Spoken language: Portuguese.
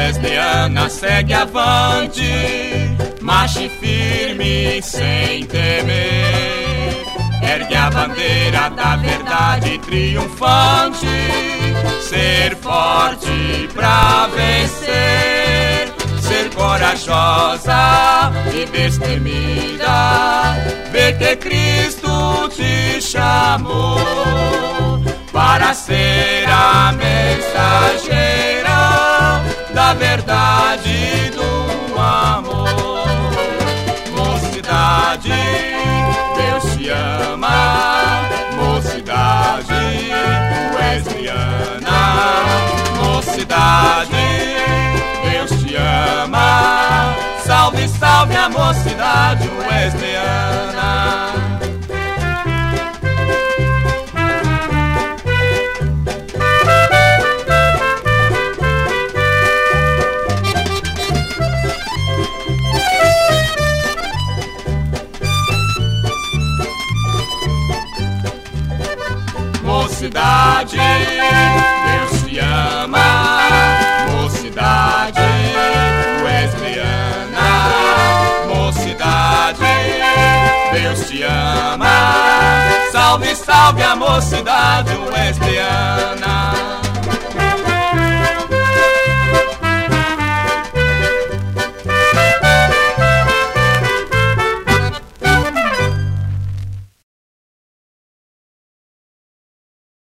Wesleyana segue avante, marche firme sem temer. Ergue a bandeira da verdade triunfante, ser forte pra vencer, ser corajosa e destemida, ver que Cristo te chamou para ser a mensageira da verdade e do amor. Mocidade, Deus te ama, mocidade wesleyana. Mocidade, Deus te ama, salve, salve a mocidade wesleyana. Mocidade, Deus te ama, mocidade wesleyana. Mocidade, Deus te ama, salve, salve a mocidade wesleyana.